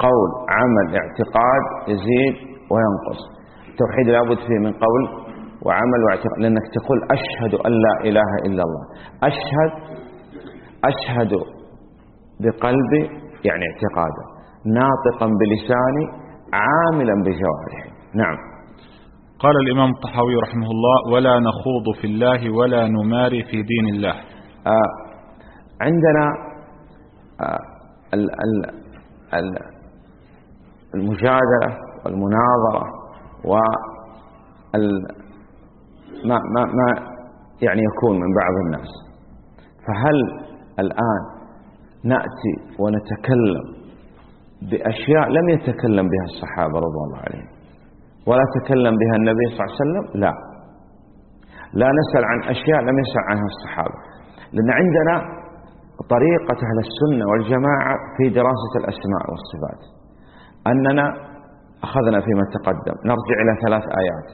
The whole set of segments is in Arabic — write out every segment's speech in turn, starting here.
قول عمل اعتقاد يزيد وينقص. التوحيد لابد فيه من قول وعمل واعتقاد، لأنك تقول أشهد أن لا إله إلا الله. أشهد بقلبي يعني اعتقادا، ناطقا بلساني، عاملا بجوارحي. نعم. قال الإمام الطحاوي رحمه الله: ولا نخوض في الله ولا نماري في دين الله. عندنا المجادلة والمناظرة ما يعني يكون من بعض الناس. فهل الآن نأتي ونتكلم بأشياء لم يتكلم بها الصحابة رضوان الله عليهم ولا تكلم بها النبي صلى الله عليه وسلم؟ لا نسأل عن أشياء لم يسأل عنها الصحابة، لأن عندنا طريقة أهل السنة والجماعة في دراسة الأسماء والصفات أننا أخذنا فيما تقدم نرجع إلى 3 آيات: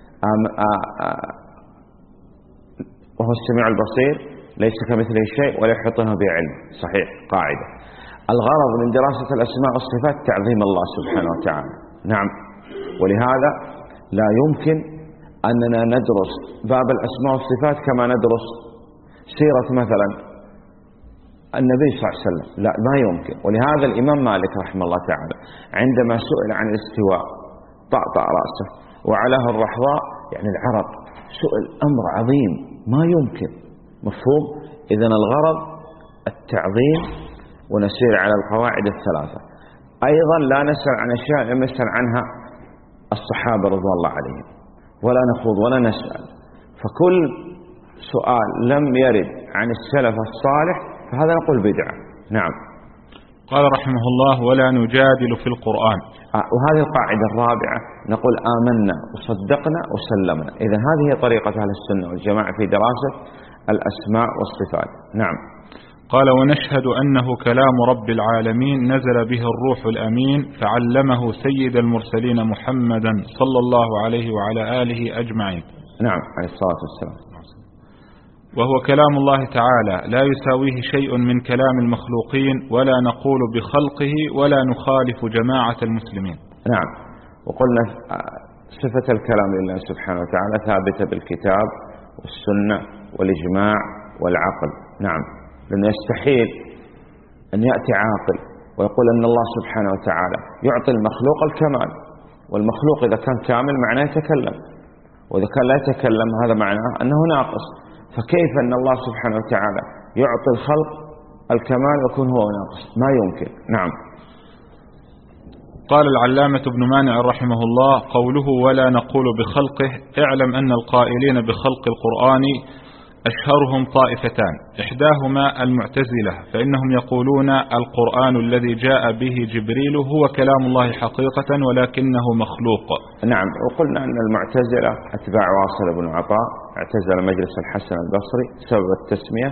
وهو السميع البصير، ليس كمثله شيء ولا يحيطونه بعلم. صحيح، قاعدة. الغرض من دراسة الأسماء والصفات تعظيم الله سبحانه وتعالى. نعم. ولهذا لا يمكن أننا ندرس باب الأسماء والصفات كما ندرس سيرة مثلا النبي صلى الله عليه وسلم، لا، ما يمكن. ولهذا الإمام مالك رحمه الله تعالى عندما سئل عن الاستواء طأطأ رأسه، وعلاه الرحضاء يعني العرق، سئل أمر عظيم ما يمكن. مفهوم؟ إذن الغرض التعظيم، ونسير على القواعد 3. أيضا لا نسأل عن أشياء لم يسأل عنها الصحابة رضوان الله عليهم، ولا نخوض ولا نسأل. فكل سؤال لم يرد عن السلف الصالح فهذا نقول بدعة. نعم. قال رحمه الله: ولا نجادل في القرآن. وهذه القاعدة الرابعة، نقول آمنا وصدقنا وسلمنا. إذن هذه هي طريقة أهل السنة والجماعة في دراسة الأسماء والصفات. نعم. قال: ونشهد أنه كلام رب العالمين نزل به الروح الأمين فعلمه سيد المرسلين محمدا صلى الله عليه وعلى آله أجمعين. نعم، عليه الصلاة والسلام. وهو كلام الله تعالى لا يساويه شيء من كلام المخلوقين، ولا نقول بخلقه ولا نخالف جماعة المسلمين. نعم. وقلنا صفة الكلام لله سبحانه وتعالى ثابتة بالكتاب والسنة والإجماع والعقل. نعم. لأنه يستحيل أن يأتي عاقل ويقول أن الله سبحانه وتعالى يعطي المخلوق الكمال، والمخلوق إذا كان كامل معناه يتكلم، وإذا كان لا يتكلم هذا معناه أنه ناقص. فكيف أن الله سبحانه وتعالى يعطي الخلق الكمال ويكون هو ناقص؟ ما يمكن. نعم. قال العلامة ابن مانع رحمه الله: قوله ولا نقول بخلقه، اعلم أن القائلين بخلق القرآن أشهرهم طائفتان، إحداهما المعتزلة، فإنهم يقولون القرآن الذي جاء به جبريل هو كلام الله حقيقة ولكنه مخلوق. نعم. وقلنا أن المعتزلة أتباع واصل بن عطاء اعتزل مجلس الحسن البصري سبب التسمية،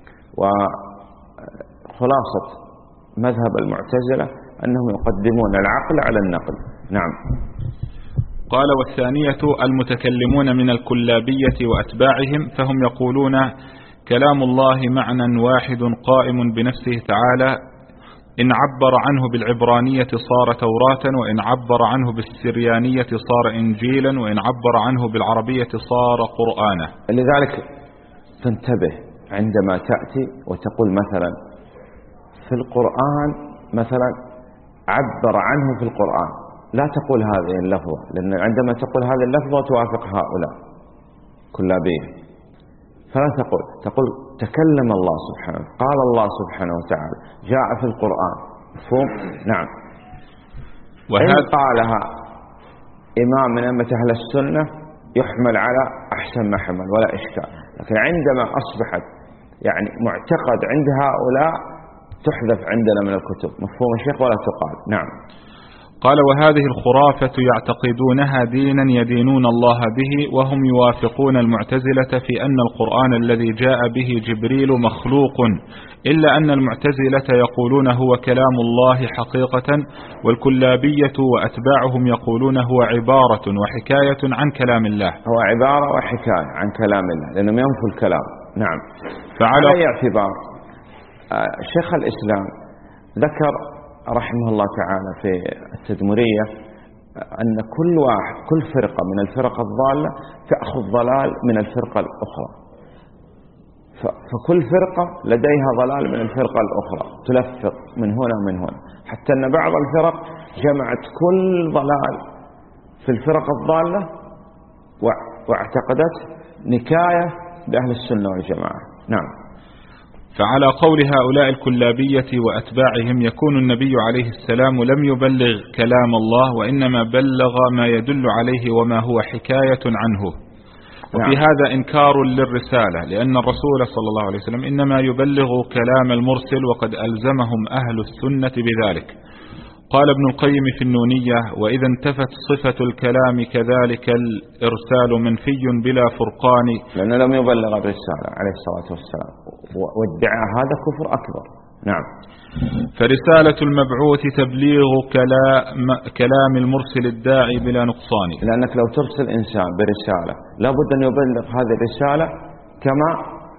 وخلاصة مذهب المعتزلة أنهم يقدمون العقل على النقل. نعم. قال: والثانية المتكلمون من الكلابية وأتباعهم، فهم يقولون كلام الله معنى واحد قائم بنفسه تعالى، إن عبر عنه بالعبرانية صار توراة، وإن عبر عنه بالسريانية صار إنجيلا، وإن عبر عنه بالعربية صار قرآنا. لذلك فانتبه عندما تأتي وتقول مثلا في القرآن مثلا عبر عنه في القرآن، لا تقول هذه اللفظة، لأن عندما تقول هذه اللفظة توافق هؤلاء كلابية، فلا تقول تكلم الله سبحانه، قال الله سبحانه وتعالى، جاء في القرآن. مفهوم؟ نعم. وإن قالها إمام من أئمة أهل السنة يحمل على أحسن ما حمل ولا إشكال، لكن عندما أصبحت يعني معتقد عند هؤلاء تحذف عندنا من الكتب. مفهوم الشيخ؟ ولا تقال. نعم. قال: وهذه الخرافة يعتقدونها دينا يدينون الله به، وهم يوافقون المعتزلة في أن القرآن الذي جاء به جبريل مخلوق، إلا أن المعتزلة يقولون هو كلام الله حقيقة، والكلابية وأتباعهم يقولون هو عبارة وحكاية عن كلام الله. هو عبارة وحكاية عن كلام الله، لأنهم ينفوا الكلام. نعم. فعلى أي اعتبار شيخ الإسلام ذكر رحمه الله تعالى في التدمرية أن كل فرقة من الفرق الضالة تأخذ ضلال من الفرقة الأخرى، فكل فرقة لديها ضلال من الفرقة الأخرى تلفق من هنا ومن هنا، حتى أن بعض الفرق جمعت كل ضلال في الفرق الضالة واعتقدت نكاية بأهل السنة والجماعة. نعم. فعلى قول هؤلاء الكلابية وأتباعهم يكون النبي عليه السلام لم يبلغ كلام الله، وإنما بلغ ما يدل عليه وما هو حكاية عنه. وفي هذا إنكار للرسالة، لأن الرسول صلى الله عليه وسلم إنما يبلغ كلام المرسل، وقد ألزمهم أهل السنة بذلك. قال ابن القيم في النونية: وإذا انتفت صفة الكلام كذلك الإرسال منفي بلا فرقان، لأنه لم يبلغ الرسالة عليه الصلاة والسلام، وادعى هذا كفر أكبر. نعم. فرسالة المبعوث تبليغ كلام المرسل الداعي بلا نقصان، لأنك لو ترسل إنسان برسالة لابد أن يبلغ هذه الرسالة كما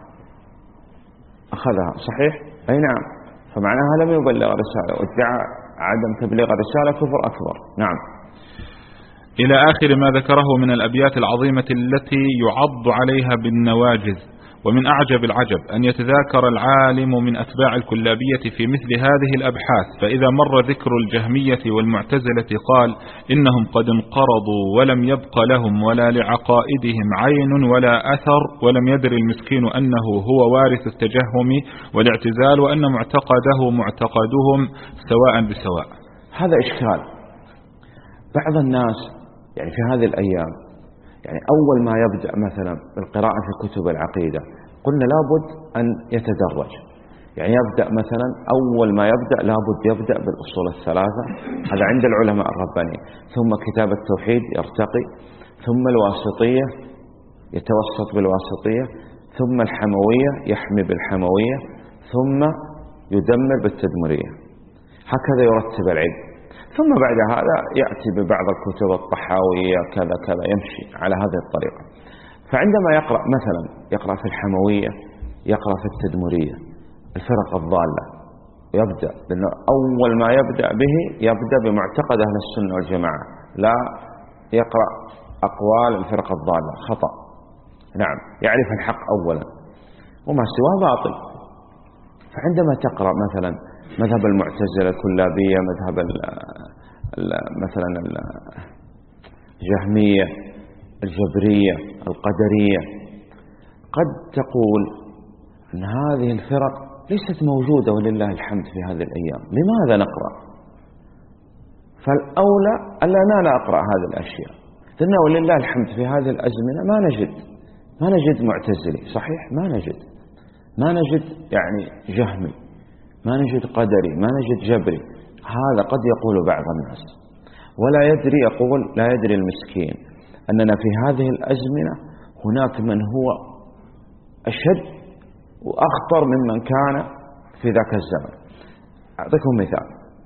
أخذها، صحيح؟ أي نعم. فمعناها لم يبلغ الرسالة، وادعى عدم تبليغ الرسالة كفر أكبر. نعم. إلى آخر ما ذكره من الأبيات العظيمة التي يعض عليها بالنواجذ. ومن أعجب العجب أن يتذاكر العالم من أتباع الكلابية في مثل هذه الأبحاث، فإذا مر ذكر الجهمية والمعتزلة قال: إنهم قد انقرضوا ولم يبق لهم ولا لعقائدهم عين ولا أثر، ولم يدر المسكين أنه هو وارث التجهم والاعتزال، وأن معتقده معتقدهم سواء بسواء. هذا إشكال. بعض الناس يعني في هذه الأيام يعني أول ما يبدأ مثلا بالقراءة في كتب العقيدة قلنا لابد أن يتدرج، يعني يبدأ مثلا أول ما يبدأ لابد يبدأ بالأصول الثلاثة، هذا عند العلماء الربانيين، ثم كتاب التوحيد يرتقي، ثم الواسطية يتوسط بالواسطية، ثم الحموية يحمي بالحموية، ثم يدمر بالتدمرية. هكذا يرتب العلم. ثم بعد هذا يأتي ببعض الكتب الطحاوية كذا كذا، يمشي على هذه الطريقة. فعندما يقرأ في الحموية، يقرأ في التدمرية، الفرق الضالة، يبدأ لأنه أول ما يبدأ به يبدأ بمعتقد أهل السنة والجماعة، لا يقرأ أقوال الفرق الضالة، خطأ. نعم. يعرف الحق أولا وما سواه باطل. فعندما تقرأ مثلا مذهب المعتزلة الكلابية، مذهب مثلا الجهمية، الجبرية، القدرية، قد تقول أن هذه الفرق ليست موجودة ولله الحمد في هذه الأيام، لماذا نقرأ؟ فالأولى ألا لا نقرأ هذه الأشياء، لأنه ولله الحمد في هذه الأزمنة ما نجد معتزلي، صحيح؟ ما نجد يعني جهمي، ما نجد قدري، ما نجد جبري. هذا قد يقول بعض الناس ولا يدري، يقول لا يدري المسكين أننا في هذه الأزمنة هناك من هو أشد وأخطر ممن كان في ذاك الزمن. أعطيكم مثال.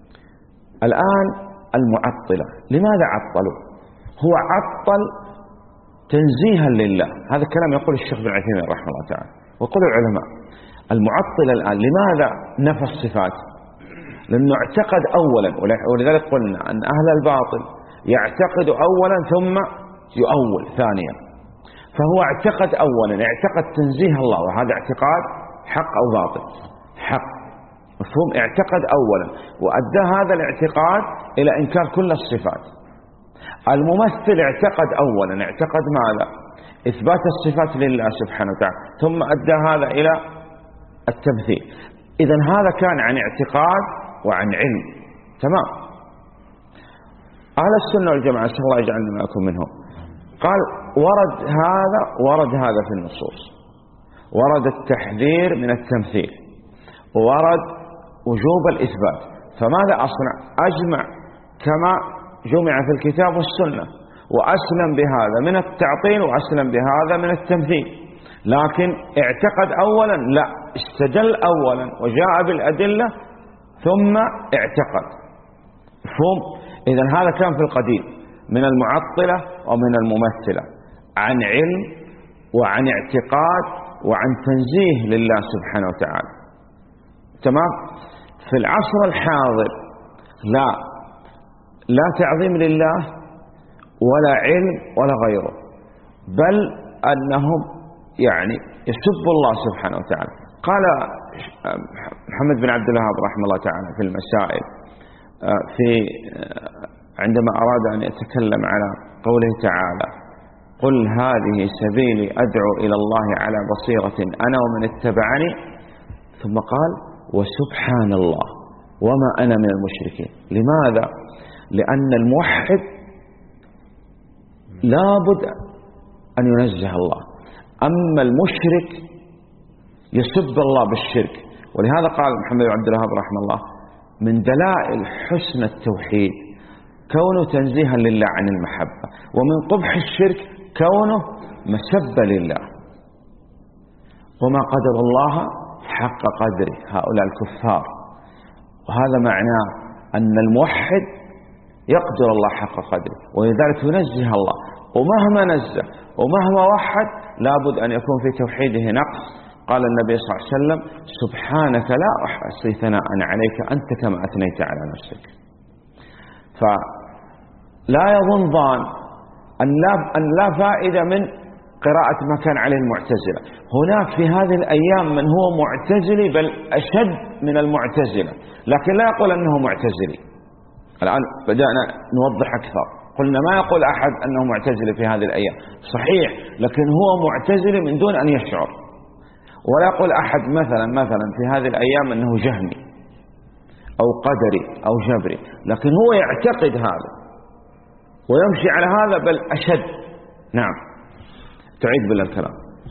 الآن المعطلة لماذا عطلوا؟ هو عطل تنزيها لله، هذا الكلام يقول الشيخ بن عثيمين رحمه الله تعالى ويقول العلماء. المعطل الآن لماذا نفى الصفات؟ لأنه اعتقد أولا، ولذلك قلنا أن أهل الباطل يعتقد أولا ثم يؤول ثانيا. فهو اعتقد أولا، اعتقد تنزيه الله، وهذا اعتقاد حق أو باطل؟ حق، مفهوم؟ اعتقد أولا وأدى هذا الاعتقاد إلى إنكار كل الصفات. الممثل اعتقد أولا، اعتقد ماذا؟ إثبات الصفات لله سبحانه وتعالى، ثم أدى هذا إلى التمثيل. إذن هذا كان عن اعتقاد وعن علم، تمام. أهل السنة والجماعة صلى الله يجعلنا معكم منهم، قال ورد هذا في النصوص، ورد التحذير من التمثيل، ورد وجوب الإثبات. فماذا أصنع؟ أجمع كما جمع في الكتاب والسنة، وأسلم بهذا من التعطيل وأسلم بهذا من التمثيل. لكن اعتقد أولا؟ لا، استدل أولا وجاء بالأدلة ثم اعتقد، مفهوم؟ إذن هذا كان في القديم من المعطلة ومن الممثلة، عن علم وعن اعتقاد وعن تنزيه لله سبحانه وتعالى، تمام. في العصر الحاضر لا تعظيم لله ولا علم ولا غيره، بل أنهم يعني يسبوا الله سبحانه وتعالى. قال محمد بن عبد الوهاب رحمه الله تعالى في المسائل عندما أراد أن يتكلم على قوله تعالى: قل هذه سبيلي أدعو إلى الله على بصيرة أنا ومن اتبعني، ثم قال: وسبحان الله وما أنا من المشركين. لماذا؟ لأن الموحد لابد أن ينزه الله، أما المشرك يسب الله بالشرك. ولهذا قال محمد بن عبد الوهاب رحمه الله: من دلائل حسن التوحيد كونه تنزيها لله عن المحبة، ومن قبح الشرك كونه مسبة لله. وما قدر الله حق قدره هؤلاء الكفار. وهذا معناه أن الموحد يقدر الله حق قدره، ولذلك ينزه الله، ومهما نزه ومهما وحد لابد أن يكون في توحيده نقص. قال النبي صلى الله عليه وسلم: سبحانك لا أحصي ثناء عليك أنت كما أثنيت على نفسك. فلا يظن ظان أن لا فائدة من قراءة ما كان عليه المعتزلة. هناك في هذه الأيام من هو معتزلي، بل أشد من المعتزلة، لكن لا يقول أنه معتزلي. الآن بدأنا نوضح أكثر. قلنا ما يقول أحد أنه معتزلي في هذه الأيام، صحيح، لكن هو معتزلي من دون أن يشعر. ولا يقول أحد مثلا في هذه الأيام أنه جهمي أو قدري أو جبري، لكن هو يعتقد هذا ويمشي على هذا، بل أشد. نعم، تعيد بالله الكلام.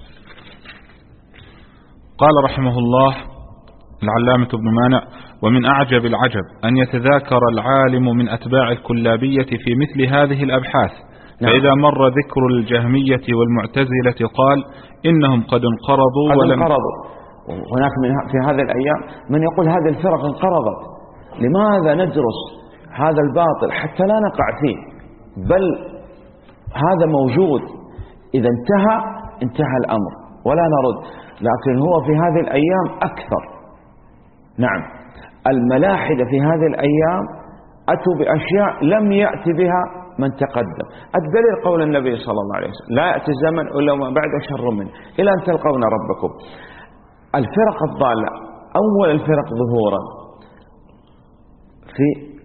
قال رحمه الله العلامة ابن مانع: ومن أعجب العجب أن يتذاكر العالم من أتباع الكلابية في مثل هذه الأبحاث، فإذا مر ذكر الجهمية والمعتزلة قال: إنهم قد انقرضوا هناك في هذه الأيام من يقول هذه الفرق انقرضت. لماذا ندرس هذا الباطل حتى لا نقع فيه؟ بل هذا موجود، إذا انتهى الأمر ولا نرد. لكن هو في هذه الأيام أكثر. نعم، الملاحدة في هذه الأيام أتوا بأشياء لم يأتي بها من تقدم. الدليل قول النبي صلى الله عليه وسلم: لا يأتي الزمن إلا وما بعد شر منه إلى أن تلقون ربكم. الفرق الضالة، أول الفرق ظهورا في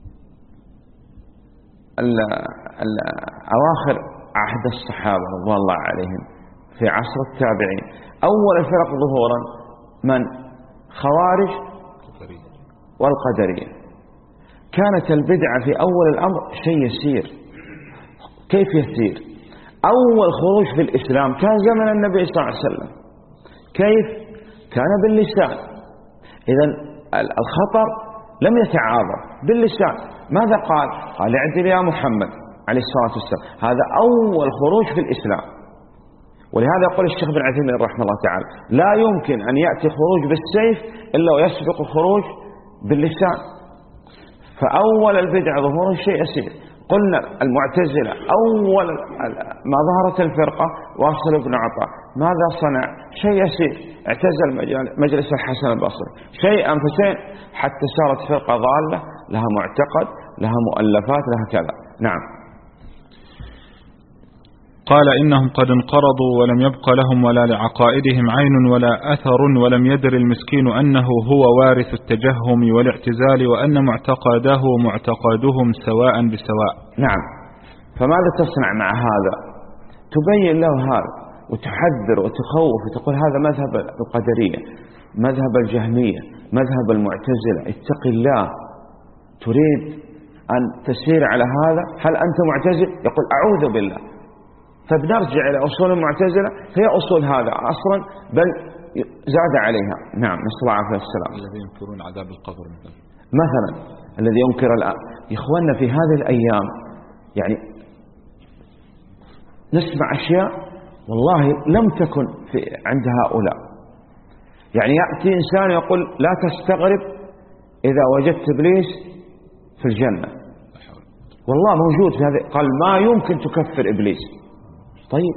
أواخر عهد الصحابة رضوان الله عليهم، في عصر التابعين. أول الفرق ظهورا من؟ خوارج والقدرية. كانت البدعة في أول الأمر شيء يسير. كيف يسير؟ أول خروج في الإسلام كان زمن النبي صلى الله عليه وسلم. كيف؟ كان باللسان. إذن الخطر لم يتعاظم باللسان. ماذا قال؟ قال: اعدل يا محمد عليه الصلاة والسلام. هذا أول خروج في الإسلام. ولهذا يقول الشيخ بن عثيمين رحمه الله تعالى: لا يمكن أن يأتي خروج بالسيف إلا ويسبق خروج باللسان. فأول البدع ظهور شيء يسير. قلنا المعتزلة أول ما ظهرت الفرقة واصل بن عطاء ماذا صنع؟ شيء يسير، اعتزل مجلس الحسن البصري شيئا فشيئا حتى صارت فرقة ضالة لها معتقد، لها مؤلفات، لها كذا. نعم. قال: إنهم قد انقرضوا ولم يبق لهم ولا لعقائدهم عين ولا أثر، ولم يدر المسكين أنه هو وارث التجهم والاعتزال، وأن معتقده معتقدهم سواء بسواء. نعم. فماذا تصنع مع هذا؟ تبين له هذا وتحذر وتخوف وتقول هذا مذهب القدرية، مذهب الجهمية، مذهب المعتزلة، اتق الله. تريد أن تسير على هذا؟ هل أنت معتزل؟ يقول أعوذ بالله. فبنرجع إلى أصول المعتزلة، هي أصول هذا أصلا بل زاد عليها. نعم، نسأل الله عليه السلام. الذي ينكرون عذاب القبر مثلا الذي ينكر الآن. إخواننا في هذه الأيام يعني نسمع أشياء والله لم تكن عند هؤلاء. يعني يأتي إنسان يقول لا تستغرب إذا وجدت إبليس في الجنة. والله موجود في هذا. قال ما يمكن تكفر إبليس. طيب،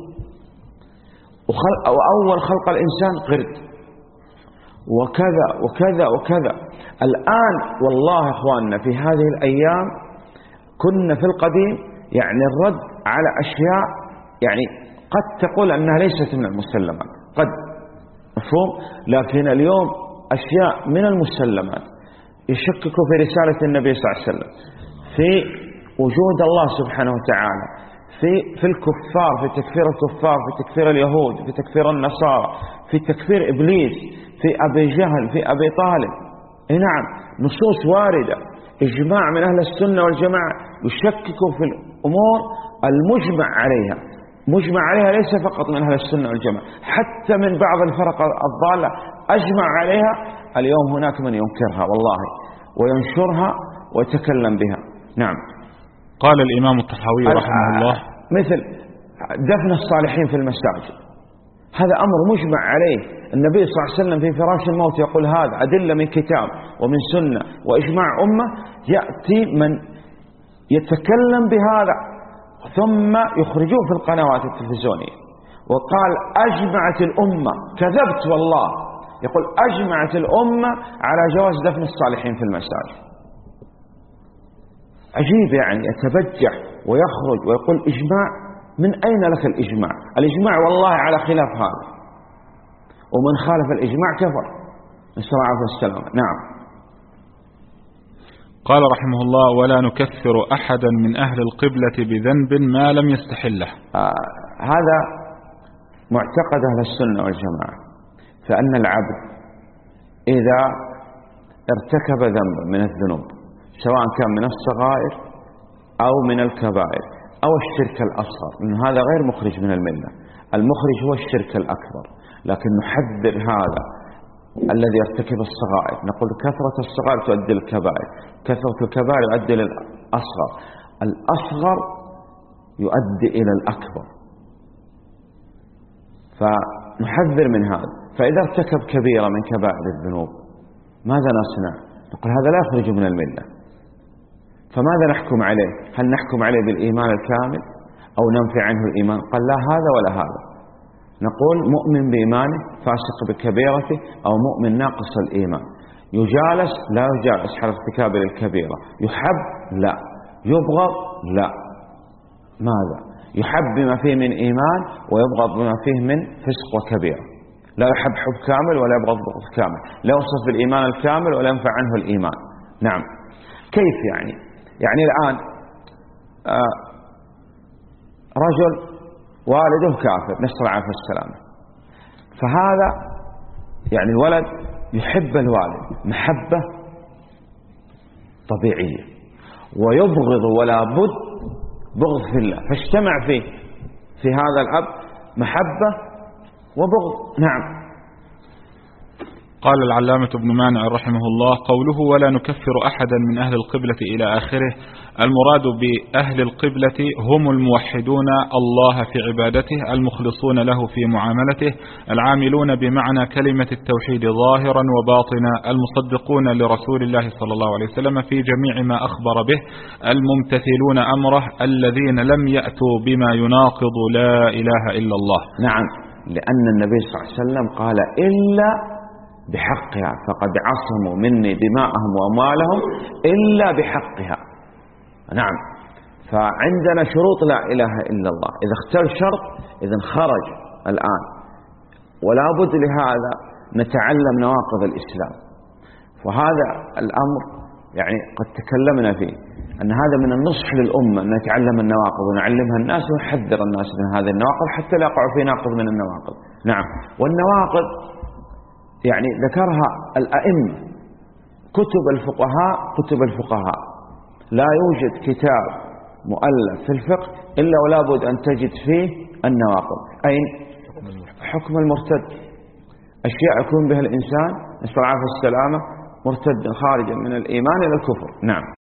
وأول خلق الإنسان قرد وكذا وكذا وكذا. الآن والله إخواننا في هذه الأيام كنا في القديم يعني الرد على أشياء يعني قد تقول أنها ليست من المسلمات، قد مفهوم، لكن اليوم أشياء من المسلمات يشككوا في رسالة النبي صلى الله عليه وسلم، في وجود الله سبحانه وتعالى، في الكفار، في تكفير الكفار، في تكفير اليهود، في تكفير النصارى، في تكفير إبليس، في أبي جهل، في أبي طالب. نعم، نصوص واردة، إجماع من أهل السنة والجماعة يشككوا في الأمور المجمع عليها، مجمع عليها ليس فقط من أهل السنة والجماعة، حتى من بعض الفرق الضالة أجمع عليها. اليوم هناك من ينكرها والله وينشرها ويتكلم بها. نعم. قال الإمام الطحاوي رحمه الله مثل دفن الصالحين في المساجد، هذا أمر مجمع عليه، النبي صلى الله عليه وسلم في فراش الموت يقول هذا، أدلة من كتاب ومن سنة وإجماع أمة. يأتي من يتكلم بهذا ثم يخرجوه في القنوات التلفزيونية وقال أجمعت الأمة، كذبت والله، يقول أجمعت الأمة على جواز دفن الصالحين في المساجد. عجيب، يعني يتبجح ويخرج ويقول إجماع. من أين لك الإجماع؟ الإجماع والله على خلاف هذا، ومن خالف الإجماع كفر، نسأل الله العافية والسلامة. نعم. قال رحمه الله ولا نكفر أحدا من أهل القبلة بذنب ما لم يستحله. هذا معتقد أهل السنة والجماعة، فأن العبد إذا ارتكب ذنبا من الذنوب سواء كان من الصغائر أو من الكبائر أو الشرك الأصغر، لأن هذا غير مخرج من الملة، المخرج هو الشرك الأكبر، لكن نحذر هذا الذي يرتكب الصغائر، نقول كثرة الصغائر تؤدي للكبائر، كثرة الكبائر يؤدي للأصغر، الأصغر يؤدي إلى الأكبر، فنحذر من هذا. فإذا ارتكب كبيرة من كبائر الذنوب ماذا نصنع؟ نقول هذا لا يخرج من الملة، فماذا نحكم عليه؟ هل نحكم عليه بالإيمان الكامل أو ننفي عنه الإيمان؟ قال لا هذا ولا هذا، نقول مؤمن بإيمانه فاسق بكبيرته أو مؤمن ناقص الإيمان، يجالس لا يجالس على ارتكاب الكبيرة، يحب لا، يبغض لا. ماذا؟ يحب بما فيه من إيمان ويبغض بما فيه من فسق وكبيرة، لا يحب حب كامل ولا يبغض بغض كامل، لا يوصف بالإيمان الكامل ولا ينفع عنه الإيمان. نعم. كيف يعني الآن رجل والده كافر، نسأل الله العافية والسلامة، فهذا يعني الولد يحب الوالد محبة طبيعية ويبغض ولا بد بغض في الله، فاجتمع فيه في هذا الأب محبة وبغض. نعم. قال العلامة ابن مانع رحمه الله قوله ولا نكفر أحدا من أهل القبلة إلى آخره، المراد بأهل القبلة هم الموحدون الله في عبادته، المخلصون له في معاملته، العاملون بمعنى كلمة التوحيد ظاهرا وباطنا، المصدقون لرسول الله صلى الله عليه وسلم في جميع ما أخبر به، الممتثلون أمره، الذين لم يأتوا بما يناقض لا إله إلا الله. نعم، لأن النبي صلى الله عليه وسلم قال إلا بحقها، فقد عصموا مني دماءهم وأموالهم إلا بحقها. نعم. فعندنا شروط لا إله إلا الله، إذا اختل شرط إذن خرج الآن، ولا بد لهذا نتعلم نواقض الإسلام. وهذا الأمر يعني قد تكلمنا فيه، أن هذا من النصح للأمة أن نتعلم النواقض ونعلمها الناس ونحذر الناس من هذه النواقض حتى لا يقعوا في ناقض من النواقض. نعم. والنواقض يعني ذكرها الأئمة، كتب الفقهاء لا يوجد كتاب مؤلف في الفقه إلا ولا بد أن تجد فيه النواقض. أين؟ حكم المرتد، أشياء يكون بها الإنسان نسأل الله العافية والسلامة مرتدا خارجا من الإيمان إلى الكفر. نعم.